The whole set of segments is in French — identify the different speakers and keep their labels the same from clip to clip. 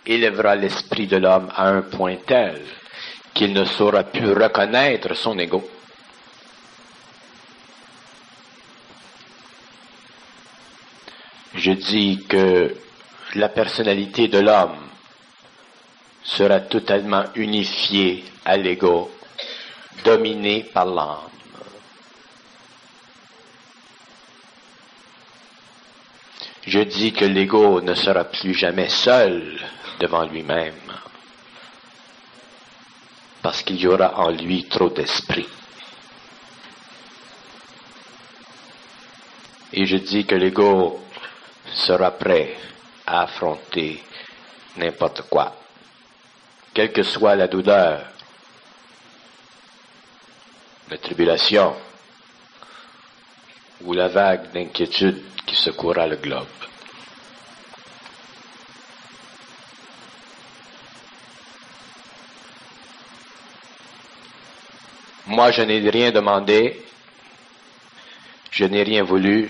Speaker 1: élèvera l'esprit de l'homme à un point tel qu'il ne saura plus reconnaître son ego. Je dis que la personnalité de l'homme sera totalement unifiée à l'ego, dominée par l'âme. Je dis que l'ego ne sera plus jamais seul devant lui-même, parce qu'il y aura en lui trop d'esprit. Et je dis que l'ego sera prêt à affronter n'importe quoi, quelle que soit la douleur, la tribulation ou la vague d'inquiétude qui secouera le globe. Moi, je n'ai rien demandé, je n'ai rien voulu,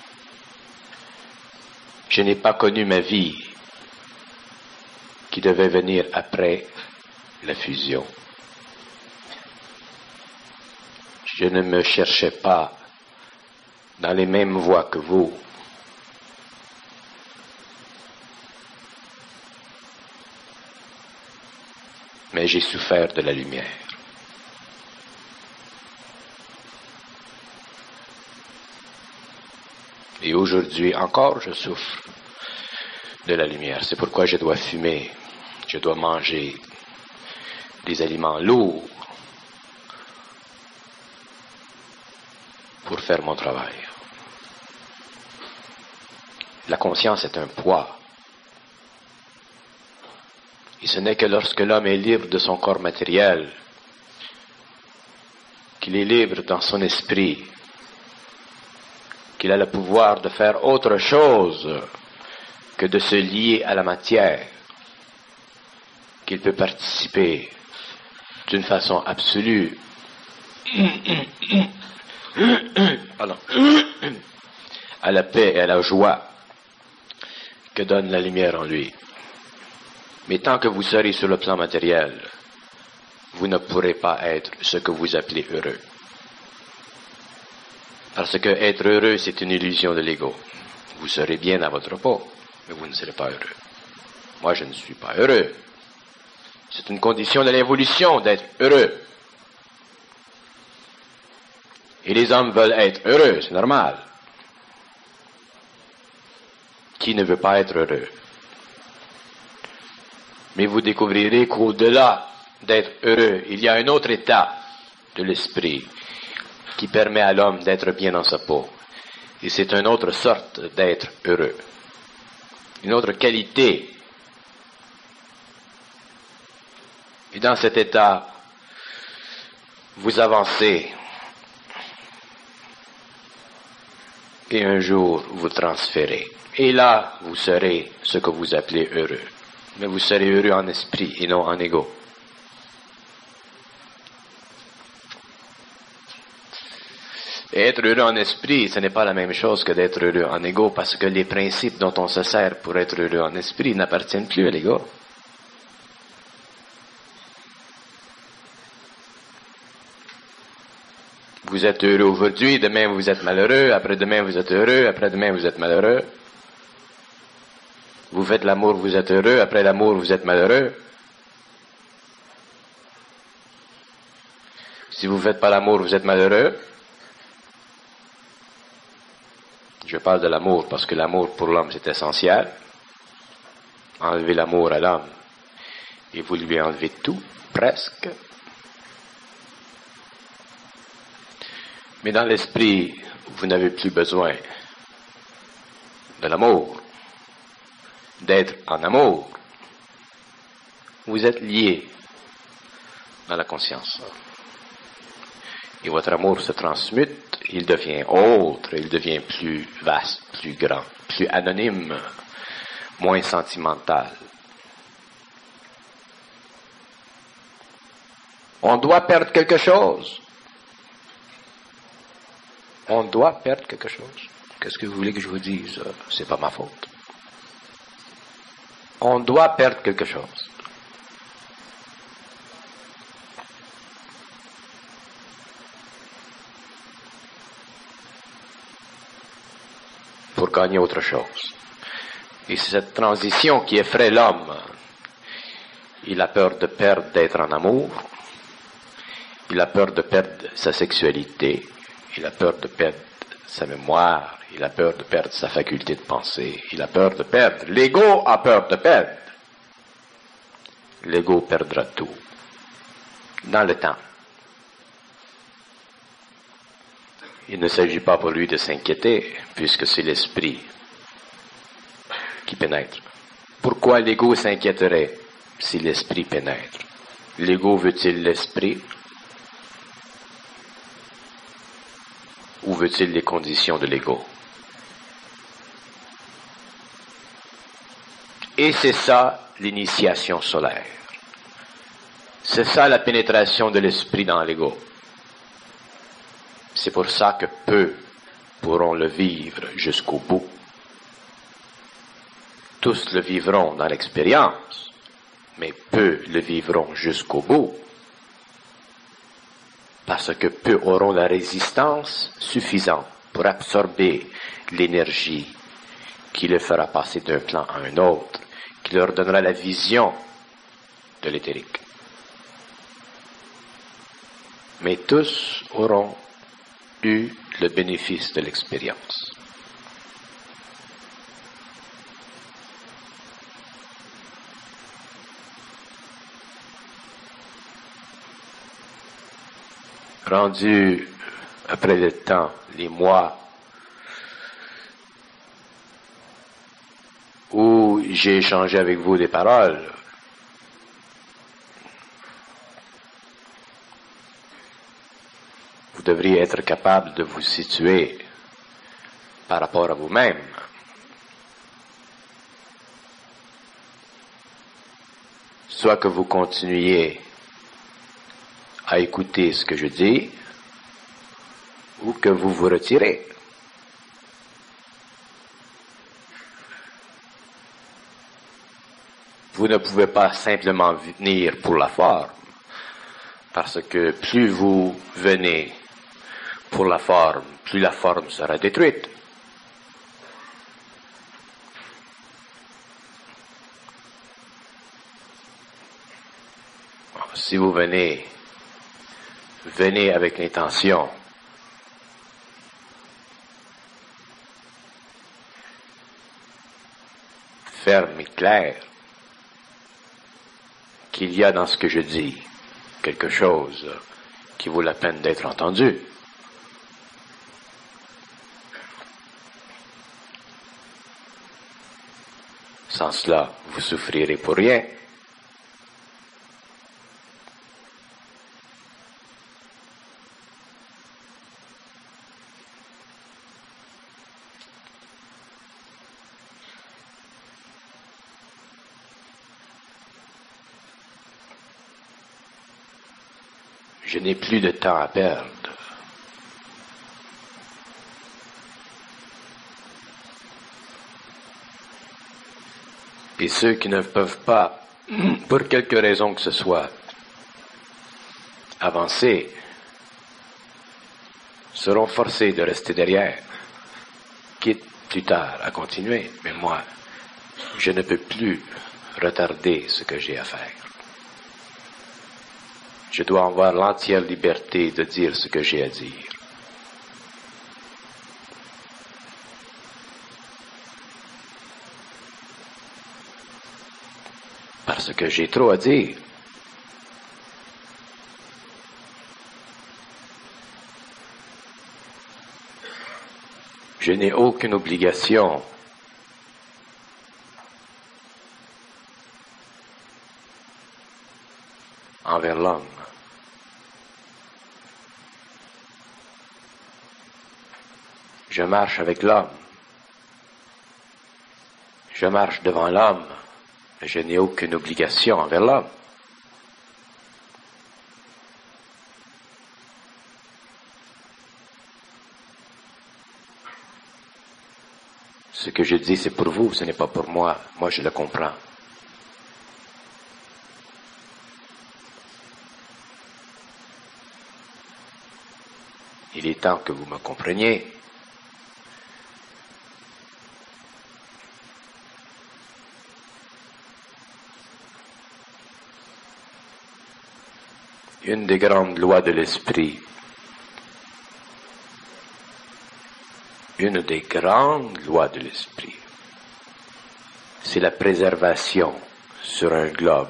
Speaker 1: je n'ai pas connu ma vie qui devait venir après la fusion. Je ne me cherchais pas dans les mêmes voies que vous. Mais j'ai souffert de la lumière. Et aujourd'hui encore, je souffre de la lumière. C'est pourquoi je dois fumer, je dois manger des aliments lourds pour faire mon travail. La conscience est un poids. Et ce n'est que lorsque l'homme est libre de son corps matériel, qu'il est libre dans son esprit, qu'il a le pouvoir de faire autre chose que de se lier à la matière, qu'il peut participer d'une façon absolue à la paix et à la joie que donne la lumière en lui. Mais tant que vous serez sur le plan matériel, vous ne pourrez pas être ce que vous appelez heureux. Parce que être heureux, c'est une illusion de l'ego. Vous serez bien à votre peau, mais vous ne serez pas heureux. Moi, je ne suis pas heureux. C'est une condition de l'évolution d'être heureux. Et les hommes veulent être heureux, c'est normal. Qui ne veut pas être heureux? Mais vous découvrirez qu'au-delà d'être heureux, il y a un autre état de l'esprit qui permet à l'homme d'être bien dans sa peau. Et c'est une autre sorte d'être heureux. Une autre qualité. Et dans cet état, vous avancez. Et un jour, vous transférez. Et là, vous serez ce que vous appelez heureux. Mais vous serez heureux en esprit et non en ego. Et être heureux en esprit, ce n'est pas la même chose que d'être heureux en ego, parce que les principes dont on se sert pour être heureux en esprit n'appartiennent plus à l'ego. Vous êtes heureux aujourd'hui, demain vous êtes malheureux, après-demain vous êtes heureux, après-demain vous êtes malheureux. Vous faites l'amour, vous êtes heureux, après l'amour vous êtes malheureux. Si vous ne faites pas l'amour, vous êtes malheureux. Je parle de l'amour parce que l'amour pour l'homme c'est essentiel. Enlevez l'amour à l'homme et vous lui enlevez tout, presque. Mais dans l'esprit, vous n'avez plus besoin de l'amour, d'être en amour. Vous êtes liés dans la conscience. Et votre amour se transmute, il devient autre, il devient plus vaste, plus grand, plus anonyme, moins sentimental. On doit perdre quelque chose. On doit perdre quelque chose. Qu'est-ce que vous voulez que je vous dise? C'est pas ma faute. On doit perdre quelque chose. Pour gagner autre chose. Et c'est cette transition qui effraie l'homme. Il a peur de perdre d'être en amour. Il a peur de perdre sa sexualité. Il a peur de perdre sa mémoire. Il a peur de perdre sa faculté de penser. Il a peur de perdre. L'ego a peur de perdre. L'ego perdra tout. Dans le temps. Il ne s'agit pas pour lui de s'inquiéter, puisque c'est l'esprit qui pénètre. Pourquoi l'ego s'inquiéterait si l'esprit pénètre? L'ego veut-il l'esprit? Ou veut-il les conditions de l'ego? Et c'est ça l'initiation solaire. C'est ça la pénétration de l'esprit dans l'ego. C'est pour ça que peu pourront le vivre jusqu'au bout. Tous le vivront dans l'expérience, mais peu le vivront jusqu'au bout. Parce que peu auront la résistance suffisante pour absorber l'énergie qui le fera passer d'un plan à un autre, qui leur donnera la vision de l'éthérique. Mais tous auront eu le bénéfice de l'expérience. Rendu après le temps, les mois, où j'ai échangé avec vous des paroles, vous devriez être capable de vous situer par rapport à vous-même. Soit que vous continuiez à écouter ce que je dis, ou que vous vous retirez. Vous ne pouvez pas simplement venir pour la forme, parce que plus vous venez pour la forme, plus la forme sera détruite. Si vous venez avec l'intention ferme et claire qu'il y a dans ce que je dis quelque chose qui vaut la peine d'être entendu. Sans cela, vous souffrirez pour rien. Je n'ai plus de temps à perdre. Et ceux qui ne peuvent pas, pour quelque raison que ce soit, avancer, seront forcés de rester derrière, quitte plus tard à continuer. Mais moi, je ne peux plus retarder ce que j'ai à faire. Je dois avoir l'entière liberté de dire ce que j'ai à dire. Parce que j'ai trop à dire. Je n'ai aucune obligation envers l'homme. Je marche avec l'homme. Je marche devant l'homme. Mais je n'ai aucune obligation envers l'homme. Ce que je dis, c'est pour vous, ce n'est pas pour moi. Moi, je le comprends. Il est temps que vous me compreniez. Une des grandes lois de l'esprit, c'est la préservation sur un globe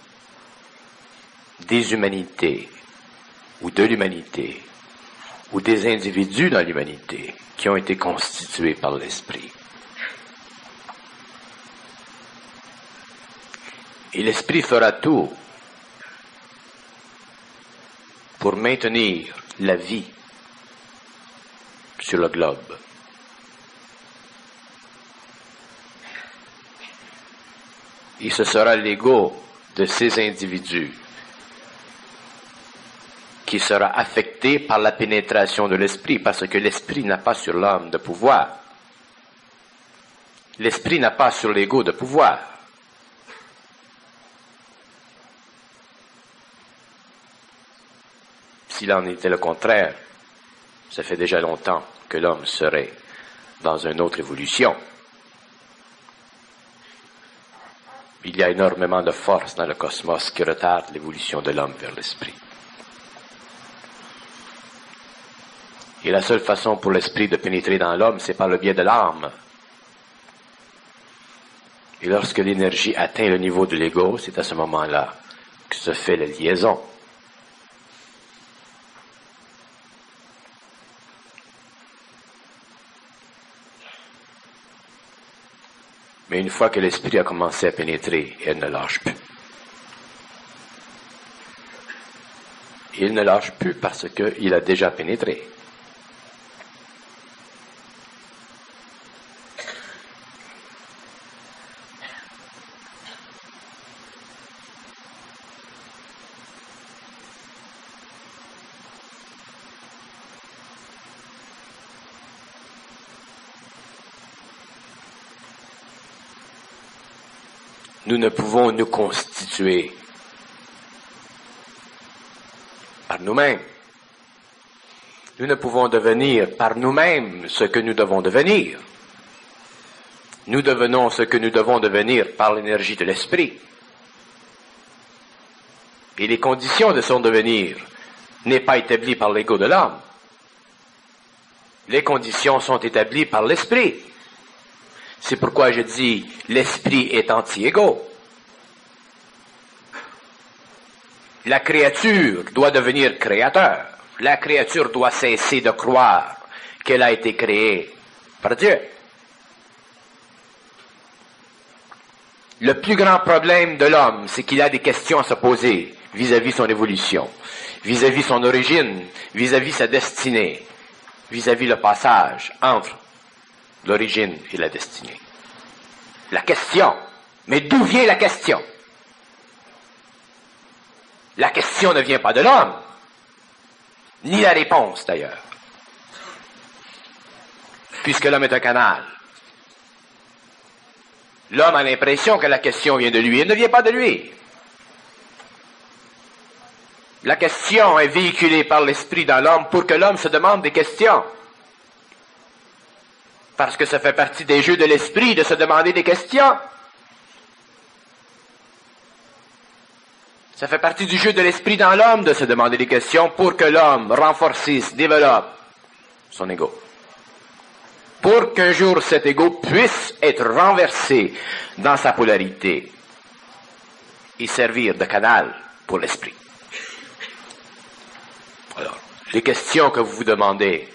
Speaker 1: des humanités ou de l'humanité ou des individus dans l'humanité qui ont été constitués par l'esprit. Et l'esprit fera tout pour maintenir la vie sur le globe. Et ce sera l'ego de ces individus qui sera affecté par la pénétration de l'esprit, parce que l'esprit n'a pas sur l'homme de pouvoir. L'esprit n'a pas sur l'ego de pouvoir. S'il en était le contraire, ça fait déjà longtemps que l'homme serait dans une autre évolution. Il y a énormément de force dans le cosmos qui retarde l'évolution de l'homme vers l'esprit. Et la seule façon pour l'esprit de pénétrer dans l'homme, c'est par le biais de l'âme. Et lorsque l'énergie atteint le niveau de l'ego, c'est à ce moment-là que se fait la liaison. Mais une fois que l'esprit a commencé à pénétrer, elle ne lâche plus. Il ne lâche plus parce qu'il a déjà pénétré. Nous ne pouvons nous constituer par nous-mêmes. Nous ne pouvons devenir par nous-mêmes ce que nous devons devenir. Nous devenons ce que nous devons devenir par l'énergie de l'esprit. Et les conditions de son devenir n'est pas établies par l'ego de l'homme. Les conditions sont établies par l'esprit. C'est pourquoi je dis, l'esprit est anti-égo. La créature doit devenir créateur. La créature doit cesser de croire qu'elle a été créée par Dieu. Le plus grand problème de l'homme, c'est qu'il a des questions à se poser vis-à-vis son évolution, vis-à-vis son origine, vis-à-vis sa destinée, vis-à-vis le passage entre l'origine et la destinée. La question. Mais d'où vient la question? La question ne vient pas de l'homme, ni la réponse d'ailleurs, puisque l'homme est un canal. L'homme a l'impression que la question vient de lui, elle ne vient pas de lui. La question est véhiculée par l'esprit dans l'homme pour que l'homme se demande des questions. Parce que ça fait partie des jeux de l'esprit de se demander des questions. Ça fait partie du jeu de l'esprit dans l'homme de se demander des questions pour que l'homme renforcisse, développe son ego. Pour qu'un jour cet ego puisse être renversé dans sa polarité et servir de canal pour l'esprit. Alors, les questions que vous vous demandez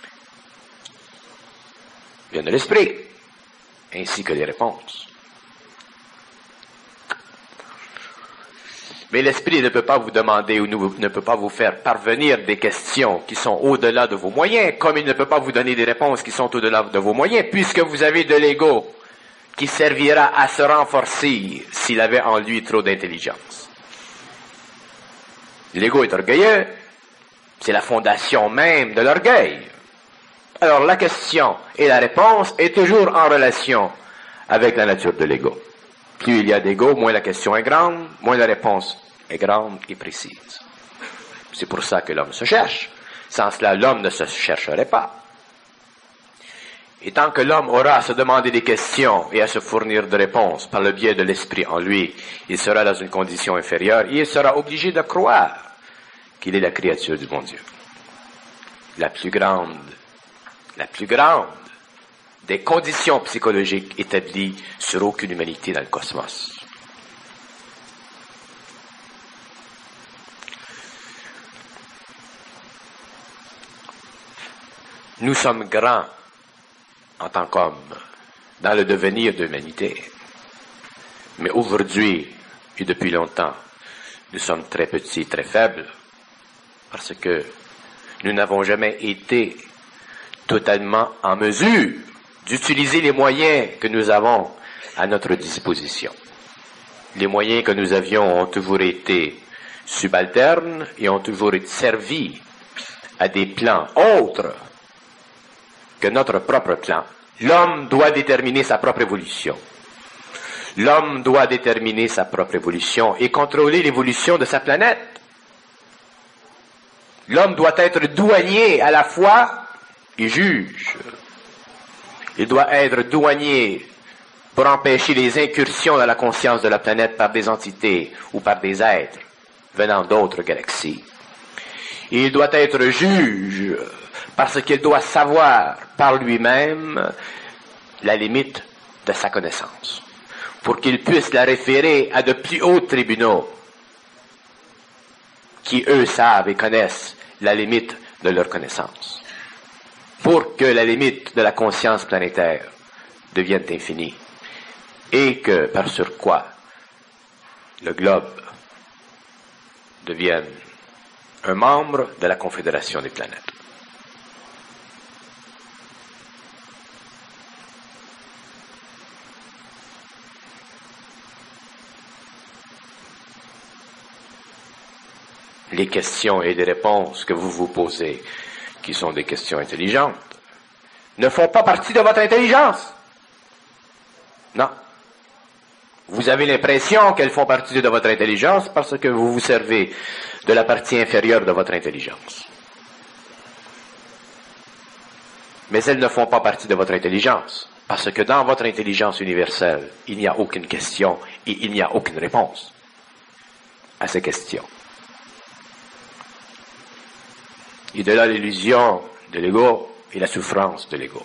Speaker 1: viennent de l'esprit, ainsi que les réponses. Mais l'esprit ne peut pas vous demander ou ne peut pas vous faire parvenir des questions qui sont au-delà de vos moyens, comme il ne peut pas vous donner des réponses qui sont au-delà de vos moyens, puisque vous avez de l'ego qui servira à se renforcer s'il avait en lui trop d'intelligence. L'ego est orgueilleux, c'est la fondation même de l'orgueil. Alors la question et la réponse est toujours en relation avec la nature de l'ego. Plus il y a d'ego, moins la question est grande, moins la réponse est grande et précise. C'est pour ça que l'homme se cherche. Sans cela, l'homme ne se chercherait pas. Et tant que l'homme aura à se demander des questions et à se fournir de réponses par le biais de l'esprit en lui, il sera dans une condition inférieure et il sera obligé de croire qu'il est la créature du bon Dieu. La plus grande des conditions psychologiques établies sur aucune humanité dans le cosmos. Nous sommes grands en tant qu'hommes dans le devenir de l'humanité. Mais aujourd'hui, et depuis longtemps, nous sommes très petits, très faibles, parce que nous n'avons jamais été totalement en mesure d'utiliser les moyens que nous avons à notre disposition. Les moyens que nous avions ont toujours été subalternes et ont toujours été servis à des plans autres que notre propre plan. L'homme doit déterminer sa propre évolution. L'homme doit déterminer sa propre évolution et contrôler l'évolution de sa planète. L'homme doit être douanier à la fois et juge. Il doit être douanier pour empêcher les incursions dans la conscience de la planète par des entités ou par des êtres venant d'autres galaxies. Et il doit être juge parce qu'il doit savoir par lui-même la limite de sa connaissance, pour qu'il puisse la référer à de plus hauts tribunaux qui, eux, savent et connaissent la limite de leur connaissance, pour que la limite de la conscience planétaire devienne infinie et que, par surcroît, le globe devienne un membre de la Confédération des planètes. Les questions et les réponses que vous vous posez, qui sont des questions intelligentes, ne font pas partie de votre intelligence. Non. Vous avez l'impression qu'elles font partie de votre intelligence parce que vous vous servez de la partie inférieure de votre intelligence. Mais elles ne font pas partie de votre intelligence parce que dans votre intelligence universelle, il n'y a aucune question et il n'y a aucune réponse à ces questions. Et de là l'illusion de l'ego et la souffrance de l'ego.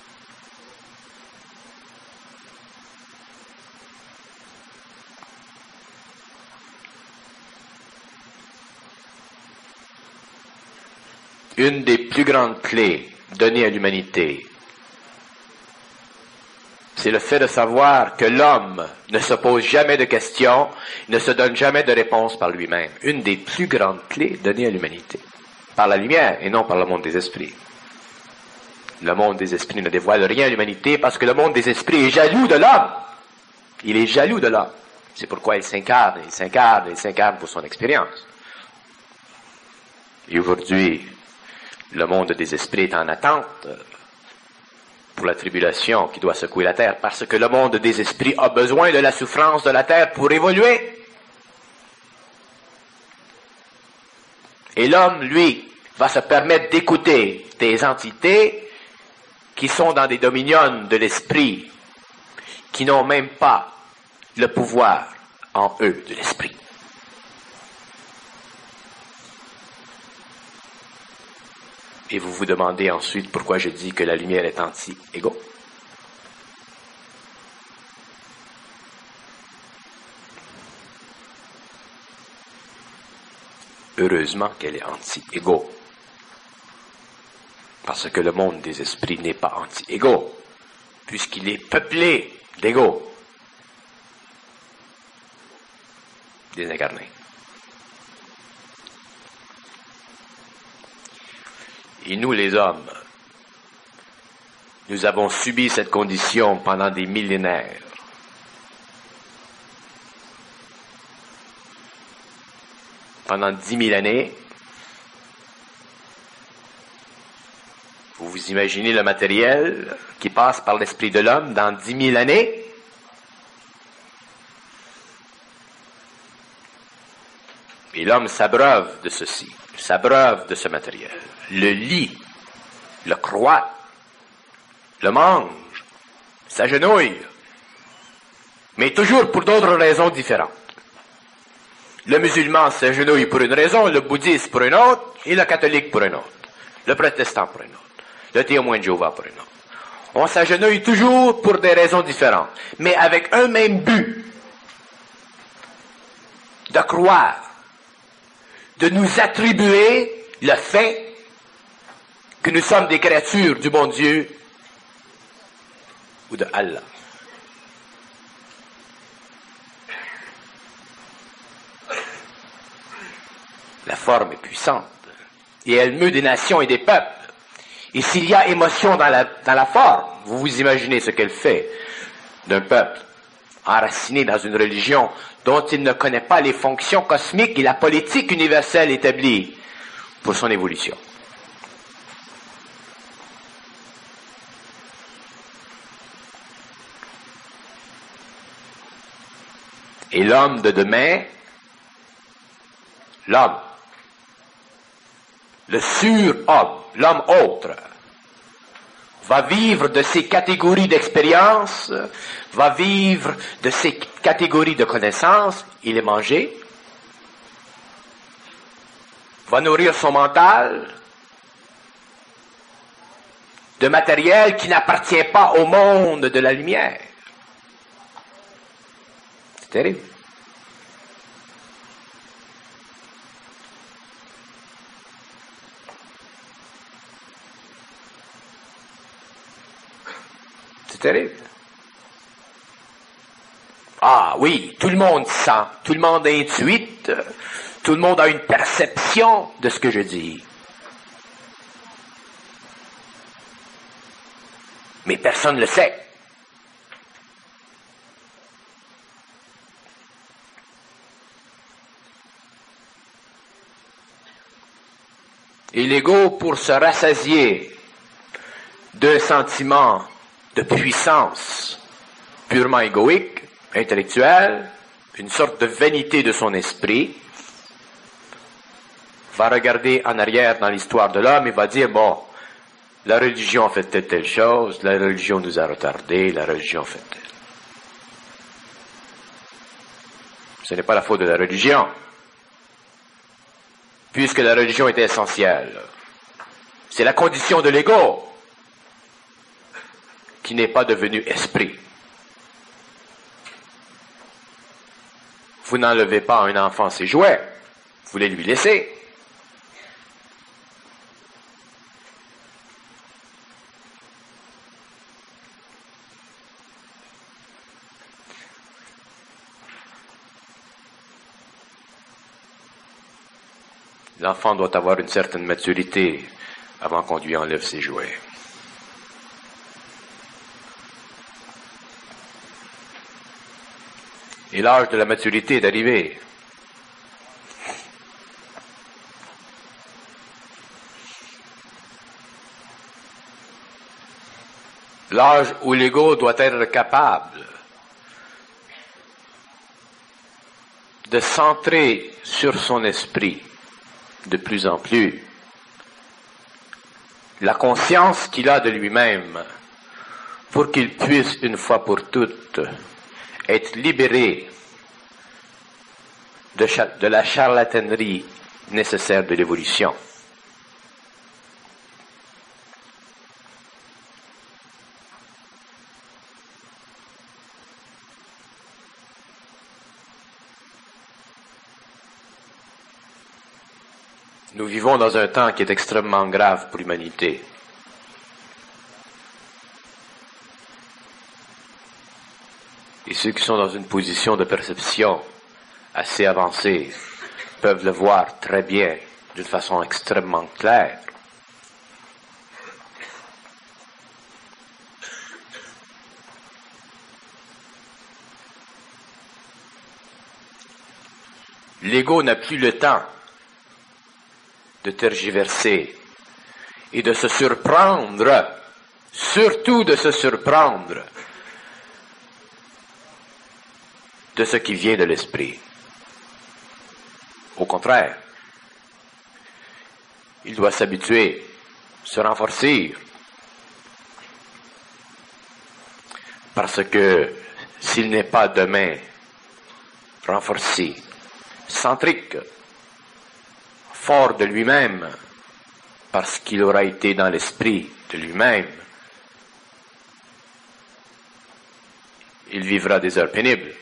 Speaker 1: Une des plus grandes clés données à l'humanité, c'est le fait de savoir que l'homme ne se pose jamais de questions, ne se donne jamais de réponses par lui-même. Une des plus grandes clés données à l'humanité. Par la lumière et non par le monde des esprits. Le monde des esprits ne dévoile rien à l'humanité parce que le monde des esprits est jaloux de l'homme. Il est jaloux de l'homme. C'est pourquoi il s'incarne, il s'incarne, il s'incarne pour son expérience. Et aujourd'hui, le monde des esprits est en attente pour la tribulation qui doit secouer la terre parce que le monde des esprits a besoin de la souffrance de la terre pour évoluer. Et l'homme, lui, va se permettre d'écouter des entités qui sont dans des dominions de l'esprit, qui n'ont même pas le pouvoir en eux de l'esprit. Et vous vous demandez ensuite pourquoi je dis que la lumière est anti-égo. Heureusement qu'elle est anti-égo. Parce que le monde des esprits n'est pas anti-égo, puisqu'il est peuplé d'égo. Désincarnés. Et nous, les hommes, nous avons subi cette condition pendant des millénaires. Pendant 10 000 années, vous vous imaginez le matériel qui passe par l'esprit de l'homme dans 10 000 années? Et l'homme s'abreuve de ceci. s'abreuve de ce matériel, le lit, le croit, le mange, s'agenouille, mais toujours pour d'autres raisons différentes. Le musulman s'agenouille pour une raison, le bouddhiste pour une autre, et le catholique pour une autre, le protestant pour une autre, le témoin de Jéhovah pour une autre. On s'agenouille toujours pour des raisons différentes, mais avec un même but, de croire, de nous attribuer le fait que nous sommes des créatures du bon Dieu ou de Allah. La forme est puissante et elle meut des nations et des peuples. Et s'il y a émotion dans la forme, vous vous imaginez ce qu'elle fait d'un peuple enraciné dans une religion dont il ne connaît pas les fonctions cosmiques et la politique universelle établie pour son évolution. Et l'homme de demain, l'homme, le surhomme, l'homme autre, va vivre de ces catégories d'expérience, va vivre de ces catégories de connaissances, il est mangé, va nourrir son mental de matériel qui n'appartient pas au monde de la lumière. C'est terrible. C'est terrible. Ah oui, tout le monde sent, tout le monde intuite, tout le monde a une perception de ce que je dis. Mais personne ne le sait. Et l'ego, pour se rassasier d'un sentiment de puissance purement égoïque, intellectuelle, une sorte de vanité de son esprit, va regarder en arrière dans l'histoire de l'homme et va dire, bon, la religion a fait telle chose, la religion nous a retardés, la religion a fait telle. Ce n'est pas la faute de la religion, puisque la religion est essentielle. C'est la condition de l'ego qui n'est pas devenu esprit. Vous n'enlevez pas à un enfant ses jouets, vous voulez lui laisser. L'enfant doit avoir une certaine maturité avant qu'on lui enlève ses jouets. Et l'âge de la maturité est arrivé. L'âge où l'ego doit être capable de centrer sur son esprit de plus en plus la conscience qu'il a de lui-même pour qu'il puisse une fois pour toutes être libéré de la charlatanerie nécessaire de l'évolution. Nous vivons dans un temps qui est extrêmement grave pour l'humanité. Et ceux qui sont dans une position de perception assez avancée peuvent le voir très bien, d'une façon extrêmement claire. L'ego n'a plus le temps de tergiverser et de se surprendre, surtout de se surprendre de ce qui vient de l'esprit. Au contraire, Il doit s'habituer, se renforcer. Parce que s'il n'est pas demain renforcé, centrique, fort de lui-même, parce qu'il aura été dans l'esprit de lui-même, il vivra des heures pénibles.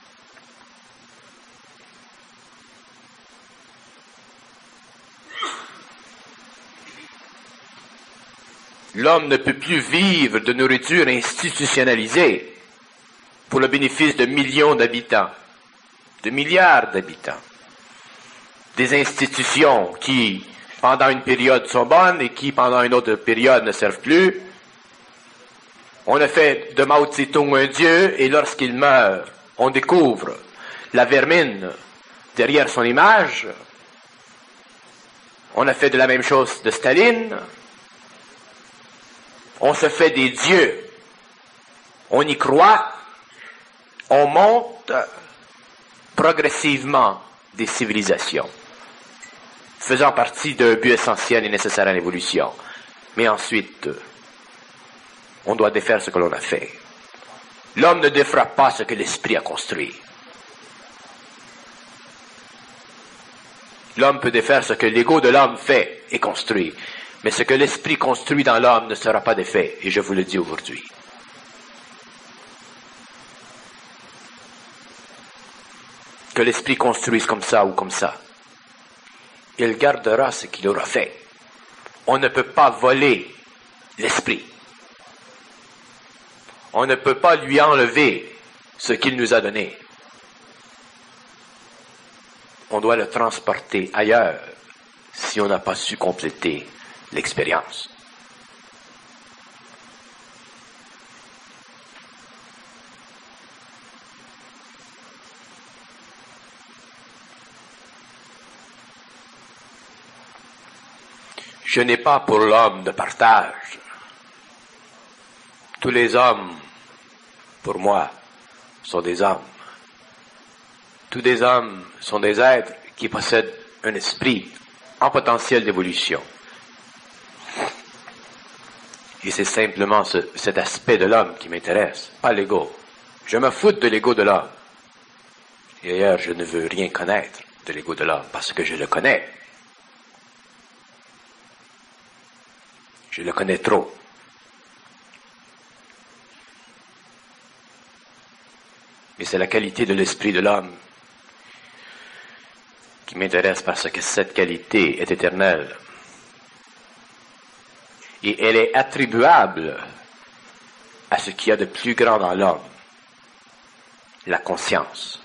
Speaker 1: L'homme ne peut plus vivre de nourriture institutionnalisée pour le bénéfice de millions d'habitants, de milliards d'habitants. Des institutions qui, pendant une période, sont bonnes et qui, pendant une autre période, ne servent plus. On a fait de Mao Tse-tung un dieu et lorsqu'il meurt, on découvre la vermine derrière son image. On a fait de la même chose de Staline. On se fait des dieux. On y croit. On monte progressivement des civilisations, faisant partie d'un but essentiel et nécessaire à l'évolution. Mais ensuite, on doit défaire ce que l'on a fait. L'homme ne défera pas ce que l'esprit a construit. L'homme peut défaire ce que l'ego de l'homme fait et construit. Mais ce que l'esprit construit dans l'homme ne sera pas défait, et je vous le dis aujourd'hui. Que l'esprit construise comme ça ou comme ça, il gardera ce qu'il aura fait. On ne peut pas voler l'esprit. On ne peut pas lui enlever ce qu'il nous a donné. On doit le transporter ailleurs si on n'a pas su compléter l'expérience. Je n'ai pas pour l'homme de partage. Tous les hommes, pour moi, sont des hommes. Tous les hommes sont des êtres qui possèdent un esprit en potentiel d'évolution. Et c'est simplement cet aspect de l'homme qui m'intéresse, pas l'ego. Je me fous de l'ego de l'homme. Et d'ailleurs, je ne veux rien connaître de l'ego de l'homme parce que je le connais. Je le connais trop. Mais c'est la qualité de l'esprit de l'homme qui m'intéresse parce que cette qualité est éternelle. Et elle est attribuable à ce qu'il y a de plus grand dans l'homme, la conscience.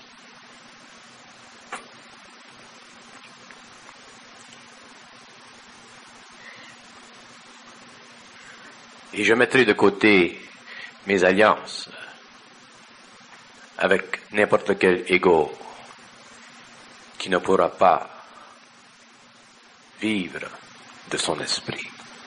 Speaker 1: Et je mettrai de côté mes alliances avec n'importe quel ego qui ne pourra pas vivre de son esprit.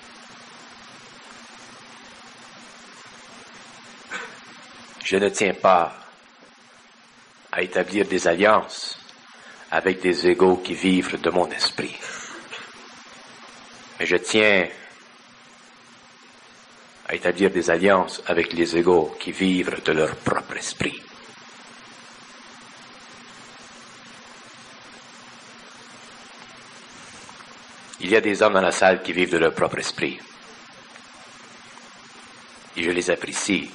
Speaker 1: Je ne tiens pas à établir des alliances avec des égos qui vivent de mon esprit. Mais je tiens à établir des alliances avec les égos qui vivent de leur propre esprit. Il y a des hommes dans la salle qui vivent de leur propre esprit. Et je les apprécie.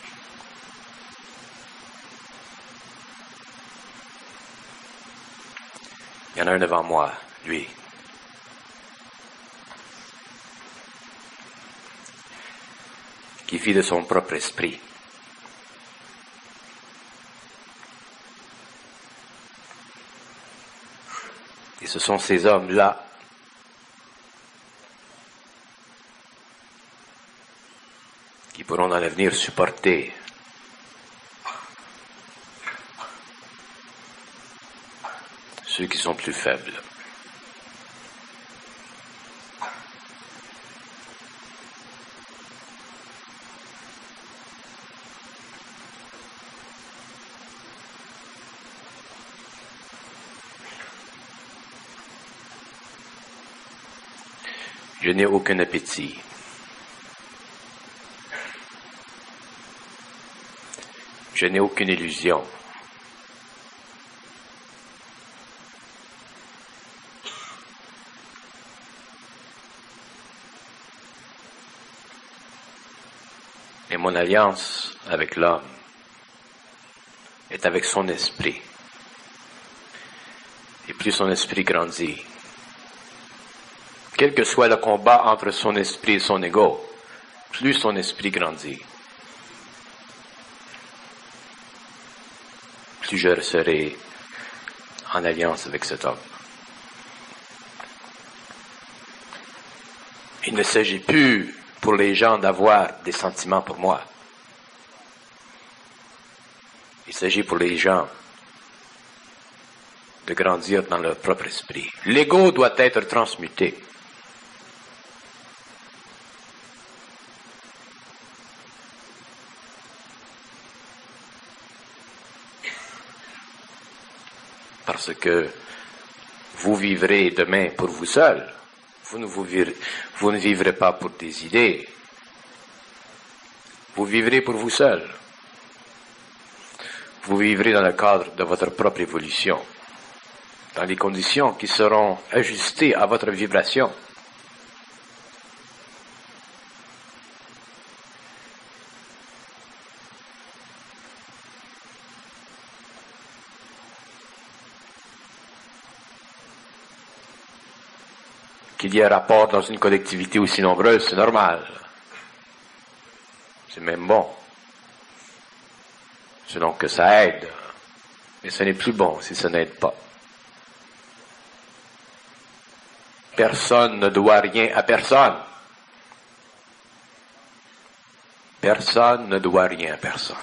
Speaker 1: Il y en a un devant moi, lui. Qui vit de son propre esprit. Et ce sont ces hommes-là qui pourront dans l'avenir supporter ceux qui sont plus faibles. Je n'ai aucun appétit. Je n'ai aucune illusion. Et mon alliance avec l'homme est avec son esprit. Et plus son esprit grandit, quel que soit le combat entre son esprit et son ego, plus son esprit grandit, plus je serai en alliance avec cet homme. Il ne s'agit plus pour les gens d'avoir des sentiments pour moi. Il s'agit pour les gens de grandir dans leur propre esprit. L'ego doit être transmuté. Parce que vous vivrez demain pour vous seul. Vous ne vivrez pas pour des idées. Vous vivrez pour vous seul. Vous vivrez dans le cadre de votre propre évolution, dans les conditions qui seront ajustées à votre vibration. Qu'il y ait rapport dans une collectivité aussi nombreuse, c'est normal. C'est même bon. Selon que ça aide. Mais ce n'est plus bon si ça n'aide pas. Personne ne doit rien à personne. Personne ne doit rien à personne.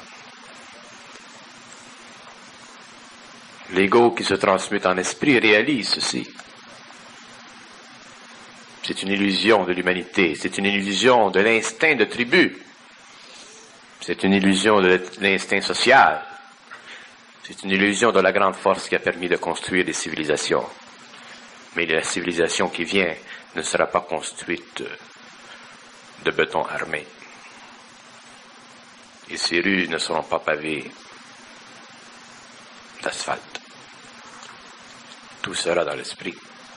Speaker 1: L'ego qui se transmute en esprit réalise ceci. C'est une illusion de l'humanité, c'est une illusion de l'instinct de tribu, c'est une illusion de l'instinct social, c'est une illusion de la grande force qui a permis de construire des civilisations. Mais la civilisation qui vient ne sera pas construite de béton armé. Et ces rues ne seront pas pavées d'asphalte. Tout sera dans l'esprit.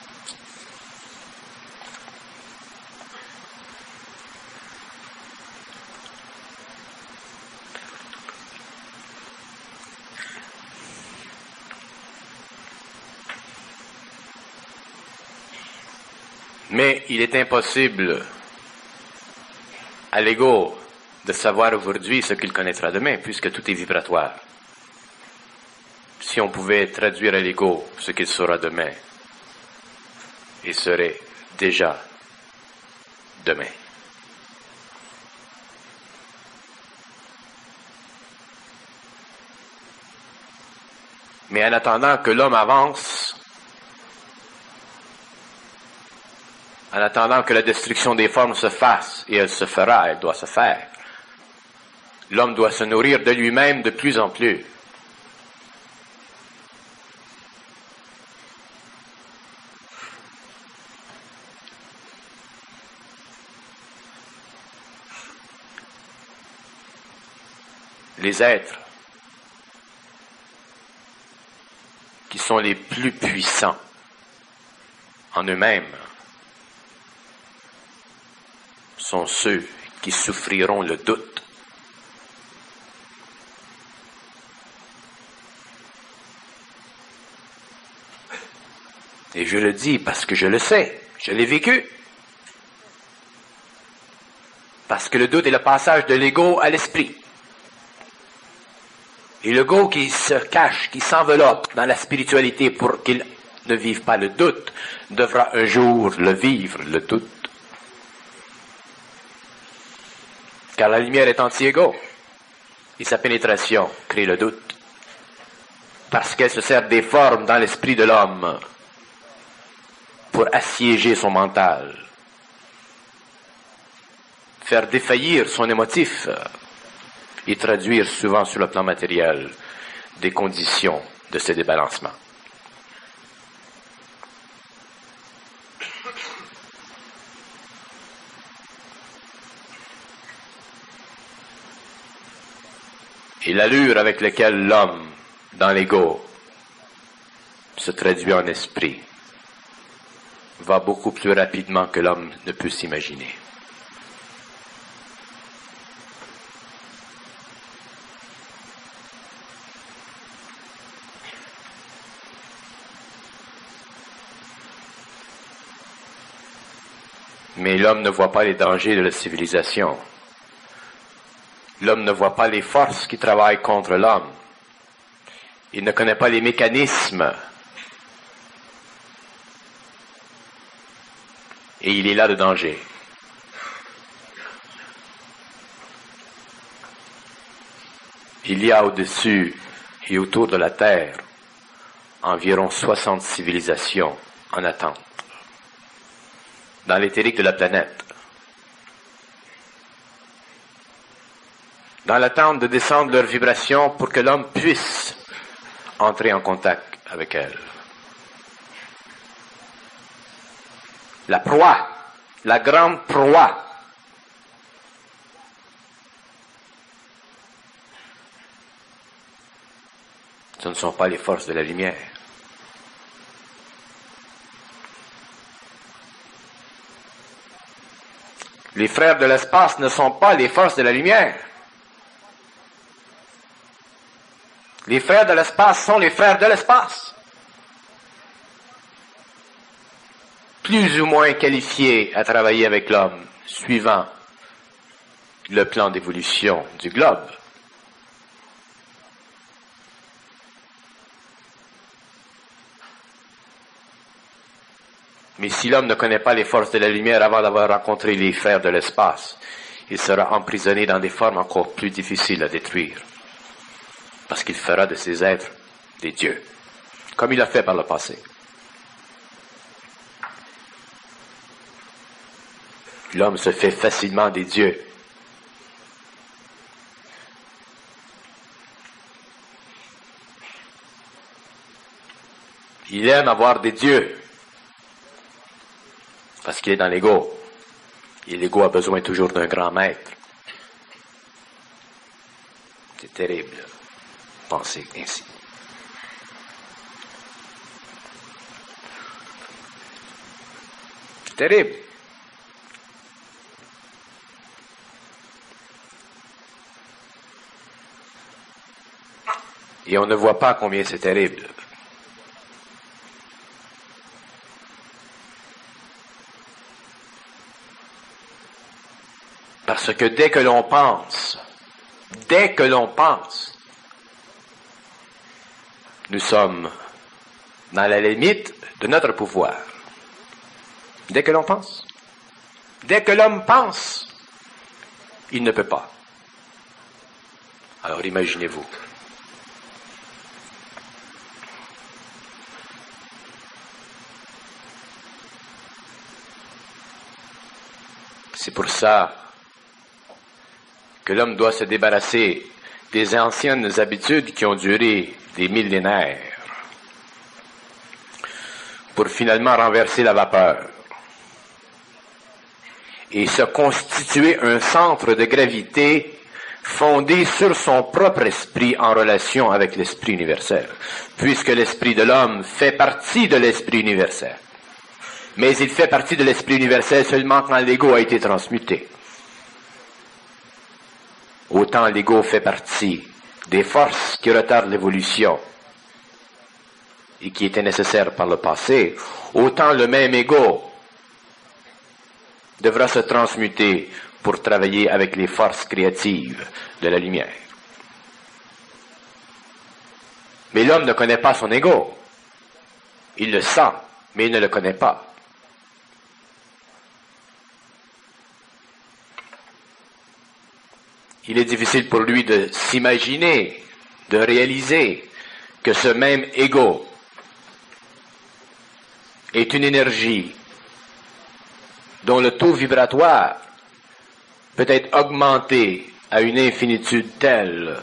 Speaker 1: Mais il est impossible à l'ego de savoir aujourd'hui ce qu'il connaîtra demain, puisque tout est vibratoire. Si on pouvait traduire à l'ego ce qu'il saura demain, il serait déjà demain. Mais en attendant que l'homme avance, en attendant que la destruction des formes se fasse, et elle se fera, elle doit se faire, l'homme doit se nourrir de lui-même de plus en plus. Les êtres qui sont les plus puissants en eux-mêmes sont ceux qui souffriront le doute. Et je le dis parce que je le sais, je l'ai vécu. Parce que le doute est le passage de l'ego à l'esprit. Et l'ego qui se cache, qui s'enveloppe dans la spiritualité pour qu'il ne vive pas le doute, devra un jour le vivre, le doute. Car la lumière est anti-ego. Et sa pénétration crée le doute. Parce qu'elle se sert des formes dans l'esprit de l'homme pour assiéger son mental. Faire défaillir son émotif et traduire souvent sur le plan matériel des conditions de ces débalancements. Et l'allure avec laquelle l'homme, dans l'ego, se traduit en esprit, va beaucoup plus rapidement que l'homme ne peut s'imaginer. Mais l'homme ne voit pas les dangers de la civilisation. L'homme ne voit pas les forces qui travaillent contre l'homme. Il ne connaît pas les mécanismes. Et il est là le danger. Il y a au-dessus et autour de la Terre environ 60 civilisations en attente dans l'éthérique de la planète, dans l'attente de descendre leurs vibrations pour que l'homme puisse entrer en contact avec elles. La proie, la grande proie, ce ne sont pas les forces de la lumière. Les frères de l'espace ne sont pas les forces de la lumière. Les frères de l'espace sont les frères de l'espace. Plus ou moins qualifiés à travailler avec l'homme, suivant le plan d'évolution du globe. Mais si l'homme ne connaît pas les forces de la lumière avant d'avoir rencontré les frères de l'espace, il sera emprisonné dans des formes encore plus difficiles à détruire. Parce qu'il fera de ces êtres des dieux, comme il a fait par le passé. L'homme se fait facilement des dieux. Il aime avoir des dieux. Parce qu'il est dans l'ego. Et l'ego a besoin toujours d'un grand maître. C'est terrible de penser ainsi. C'est terrible. Et on ne voit pas combien c'est terrible. Parce que dès que l'on pense, nous sommes dans la limite de notre pouvoir. Dès que l'on pense. Dès que l'homme pense, il ne peut pas. Alors imaginez-vous. C'est pour ça que l'homme doit se débarrasser des anciennes habitudes qui ont duré des millénaires pour finalement renverser la vapeur et se constituer un centre de gravité fondé sur son propre esprit en relation avec l'esprit universel, puisque l'esprit de l'homme fait partie de l'esprit universel. Mais il fait partie de l'esprit universel seulement quand l'ego a été transmuté. Autant l'ego fait partie des forces qui retardent l'évolution et qui étaient nécessaires par le passé, autant le même ego devra se transmuter pour travailler avec les forces créatives de la lumière. Mais l'homme ne connaît pas son ego. Il le sent, mais il ne le connaît pas. Il est difficile pour lui de s'imaginer, de réaliser que ce même ego est une énergie dont le taux vibratoire peut être augmenté à une infinitude telle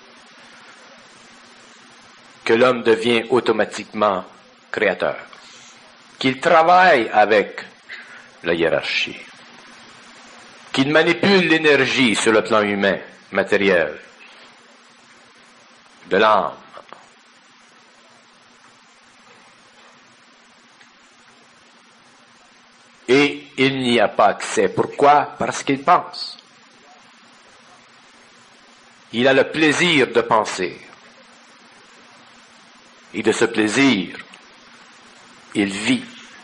Speaker 1: que l'homme devient automatiquement créateur, qu'il travaille avec la hiérarchie, qu'il manipule l'énergie sur le plan humain, matériel, de l'âme. Et il n'y a pas accès. Pourquoi? Parce qu'il pense. Il a le plaisir de penser. Et de ce plaisir, il vit.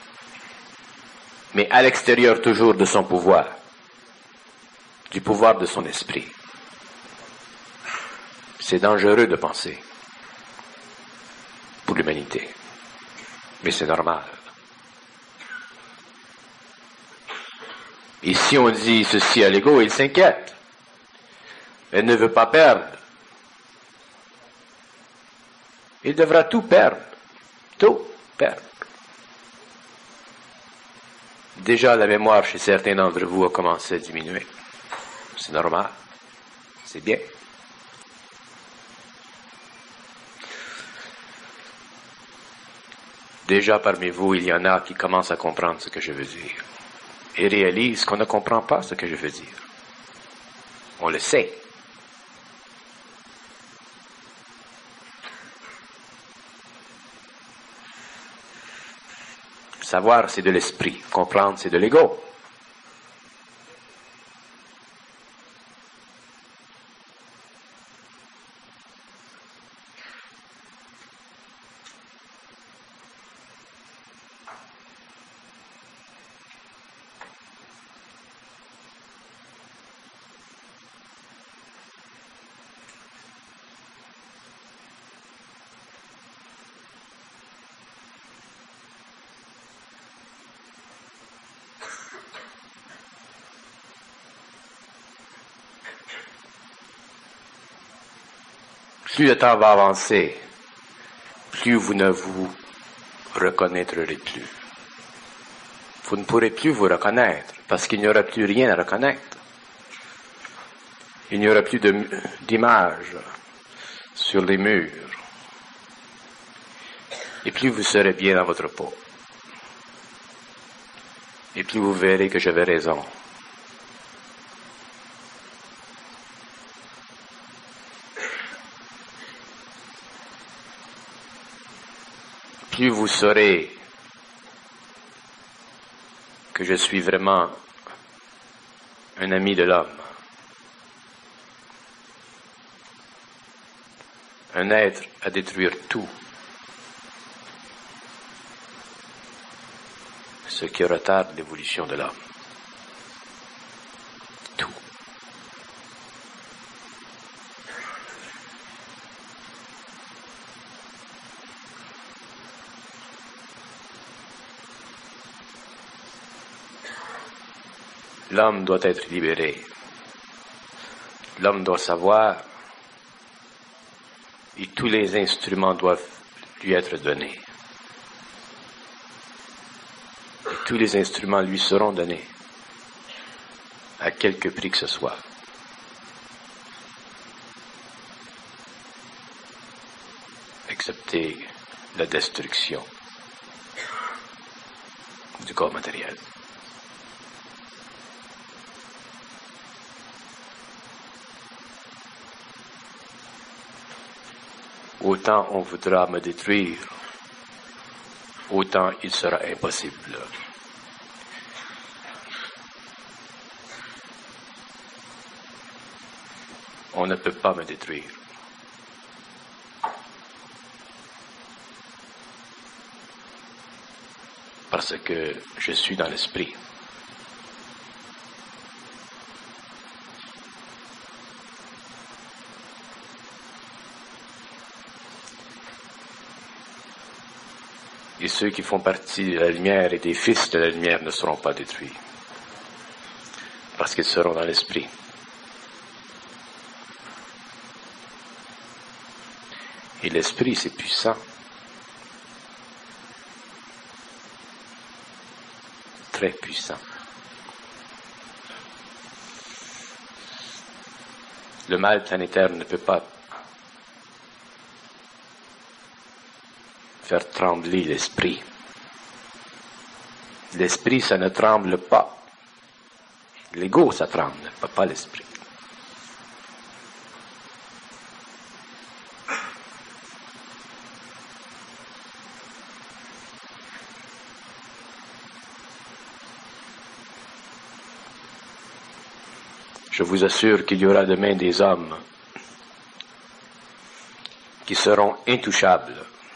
Speaker 1: Mais à l'extérieur toujours de son pouvoir. Du pouvoir de son esprit. C'est dangereux de penser. Pour l'humanité. Mais c'est normal. Et si on dit ceci à l'ego, il s'inquiète. Elle ne veut pas perdre. Il devra tout perdre. Tout perdre. Déjà, la mémoire chez certains d'entre vous a commencé à diminuer. C'est normal. C'est bien. Déjà, parmi vous, il y en a qui commencent à comprendre ce que je veux dire. Et réalisent qu'on ne comprend pas ce que je veux dire. On le sait. Savoir, c'est de l'esprit. Comprendre, c'est de l'ego. Plus le temps va avancer, plus vous ne vous reconnaîtrez plus. Vous ne pourrez plus vous reconnaître, parce qu'il n'y aura plus rien à reconnaître. Il n'y aura plus d'images sur les murs. Et plus vous serez bien dans votre peau. Et plus vous verrez que j'avais raison. Plus vous saurez que je suis vraiment un ami de l'homme, un être à détruire tout, ce qui retarde l'évolution de l'homme. Tout. L'homme doit être libéré. L'homme doit savoir et tous les instruments doivent lui être donnés. Et tous les instruments lui seront donnés, à quelque prix que ce soit. Excepté la destruction du corps matériel. Autant on voudra me détruire, autant il sera impossible. On ne peut pas me détruire. Parce que je suis dans l'esprit. Et ceux qui font partie de la lumière et des fils de la lumière ne seront pas détruits. Parce qu'ils seront dans l'esprit. Et l'esprit, c'est puissant. Très puissant. Le mal planétaire ne peut pas faire trembler l'esprit. L'esprit, ça ne tremble pas. L'ego, ça tremble, pas l'esprit. Je vous assure qu'il y aura demain des hommes qui seront intouchables.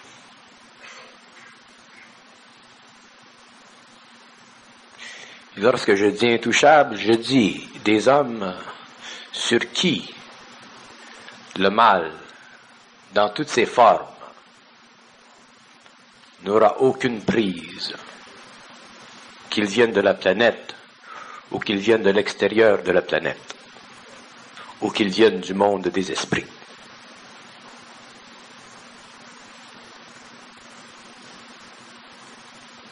Speaker 1: Et lorsque je dis intouchables, je dis des hommes sur qui le mal, dans toutes ses formes, n'aura aucune prise, qu'ils viennent de la planète ou qu'ils viennent de l'extérieur de la planète, ou qu'ils viennent du monde des esprits.